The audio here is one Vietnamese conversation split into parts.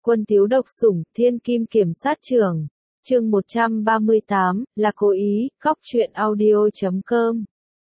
Quân thiếu độc sủng, thiên kim kiểm sát trưởng. Chương 138, là cố ý, góc truyện audio.com.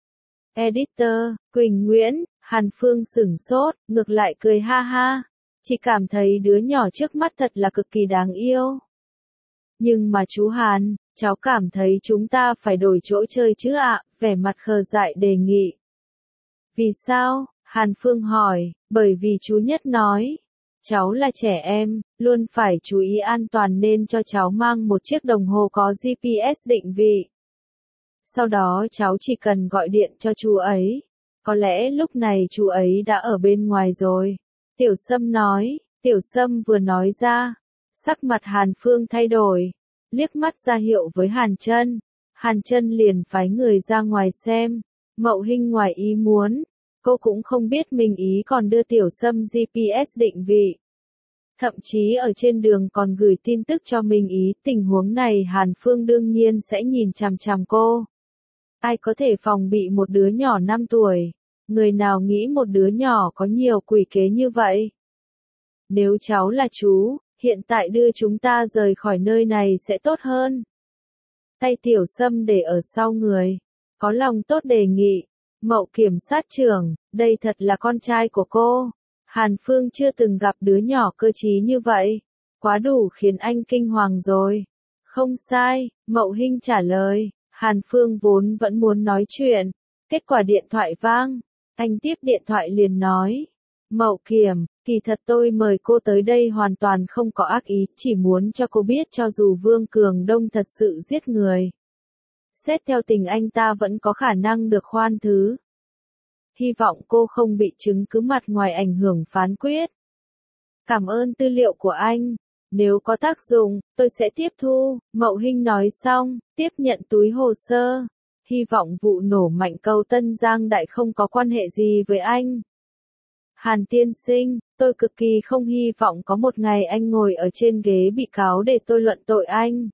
Editor, Quỳnh Nguyễn, Hàn Phương sửng sốt, ngược lại cười ha ha. Chỉ cảm thấy đứa nhỏ trước mắt thật là cực kỳ đáng yêu. Nhưng mà chú Hàn, cháu cảm thấy chúng ta phải đổi chỗ chơi chứ ạ, vẻ mặt khờ dại đề nghị. Vì sao? Hàn Phương hỏi, bởi vì chú Nhất nói. Cháu là trẻ em, luôn phải chú ý an toàn nên cho cháu mang một chiếc đồng hồ có GPS định vị. Sau đó cháu chỉ cần gọi điện cho chú ấy. Có lẽ lúc này chú ấy đã ở bên ngoài rồi. Tiểu Sâm nói, Tiểu Sâm vừa nói ra. Sắc mặt Hàn Phương thay đổi. Liếc mắt ra hiệu với Hàn Chân. Hàn Chân liền phái người ra ngoài xem. Mậu Hinh ngoài ý muốn. Cô cũng không biết mình ý còn đưa Tiểu Sâm GPS định vị. Thậm chí ở trên đường còn gửi tin tức cho mình ý, tình huống này Hàn Phương đương nhiên sẽ nhìn chằm chằm cô. Ai có thể phòng bị một đứa nhỏ 5 tuổi? Người nào nghĩ một đứa nhỏ có nhiều quỷ kế như vậy? Nếu cháu là chú, hiện tại đưa chúng ta rời khỏi nơi này sẽ tốt hơn. Tay Tiểu Sâm để ở sau người. Có lòng tốt đề nghị. Mậu kiểm sát trưởng, đây thật là con trai của cô. Hàn Phương chưa từng gặp đứa nhỏ cơ trí như vậy. Quá đủ khiến anh kinh hoàng rồi. Không sai, Mậu Hinh trả lời. Hàn Phương vốn vẫn muốn nói chuyện. Kết quả điện thoại vang. Anh tiếp điện thoại liền nói. Mậu kiểm, kỳ thật tôi mời cô tới đây hoàn toàn không có ác ý. Chỉ muốn cho cô biết cho dù Vương Cường Đông thật sự giết người. Xét theo tình anh ta vẫn có khả năng được khoan thứ. Hy vọng cô không bị chứng cứ mặt ngoài ảnh hưởng phán quyết. Cảm ơn tư liệu của anh. Nếu có tác dụng, tôi sẽ tiếp thu. Mậu Hinh nói xong, tiếp nhận túi hồ sơ. Hy vọng vụ nổ mạnh cầu Tân Giang Đại không có quan hệ gì với anh. Hàn tiên sinh, tôi cực kỳ không hy vọng có một ngày anh ngồi ở trên ghế bị cáo để tôi luận tội anh.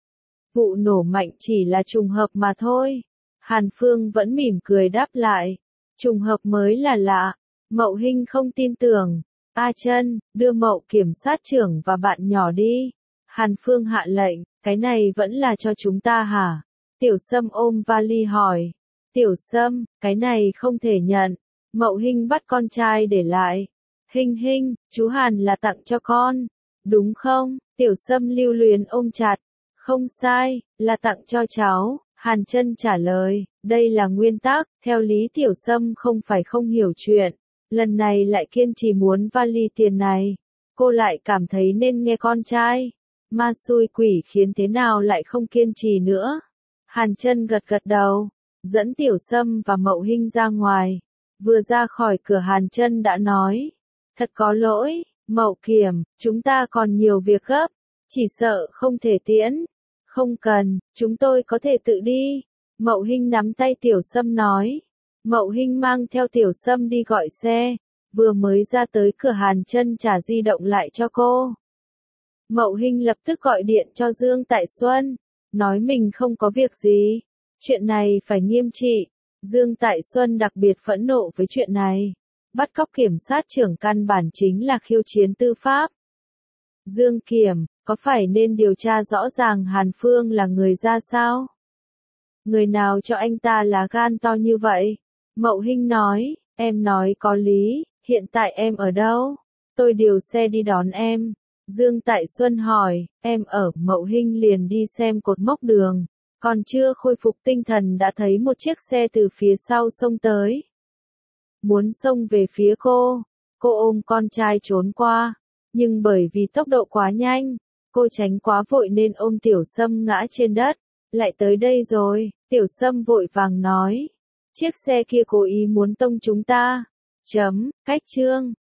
Vụ nổ mạnh chỉ là trùng hợp mà thôi. Hàn Phương vẫn mỉm cười đáp lại. Trùng hợp mới là lạ. Mậu Hinh không tin tưởng. A Chân, đưa Mậu kiểm sát trưởng và bạn nhỏ đi. Hàn Phương hạ lệnh, cái này vẫn là cho chúng ta hả? Tiểu Sâm ôm vali hỏi. Tiểu Sâm, cái này không thể nhận. Mậu Hinh bắt con trai để lại. Hinh Hinh, chú Hàn là tặng cho con. Đúng không? Tiểu Sâm lưu luyến ôm chặt. Không sai, là tặng cho cháu. Hàn Chân trả lời, đây là nguyên tắc, theo lý Tiểu Sâm không phải không hiểu chuyện. Lần này lại kiên trì muốn vali tiền này. Cô lại cảm thấy nên nghe con trai. Ma xui quỷ khiến thế nào lại không kiên trì nữa. Hàn Chân gật gật đầu, dẫn Tiểu Sâm và Mậu Hinh ra ngoài. Vừa ra khỏi cửa Hàn Chân đã nói, thật có lỗi, Mậu kiểm, chúng ta còn nhiều việc gấp, chỉ sợ không thể tiễn. Không cần, chúng tôi có thể tự đi. Mậu Hinh nắm tay Tiểu Sâm nói. Mậu Hinh mang theo Tiểu Sâm đi gọi xe. Vừa mới ra tới cửa Hàn Chân trả di động lại cho cô. Mậu Hinh lập tức gọi điện cho Dương Tại Xuân. Nói mình không có việc gì. Chuyện này phải nghiêm trị. Dương Tại Xuân đặc biệt phẫn nộ với chuyện này. Bắt cóc kiểm sát trưởng căn bản chính là khiêu chiến tư pháp. Dương Kiểm, có phải nên điều tra rõ ràng Hàn Phương là người ra sao? Người nào cho anh ta lá gan to như vậy? Mậu Hinh nói, em nói có lý, hiện tại em ở đâu? Tôi điều xe đi đón em. Dương Tại Xuân hỏi, em ở? Mậu Hinh liền đi xem cột mốc đường. Còn chưa khôi phục tinh thần đã thấy một chiếc xe từ phía sau xông tới. Muốn xông về phía cô ôm con trai trốn qua. Nhưng bởi vì tốc độ quá nhanh, cô tránh quá vội nên ôm Tiểu Sâm ngã trên đất. Lại tới đây rồi, Tiểu Sâm vội vàng nói. Chiếc xe kia cố ý muốn tông chúng ta. Cách chương.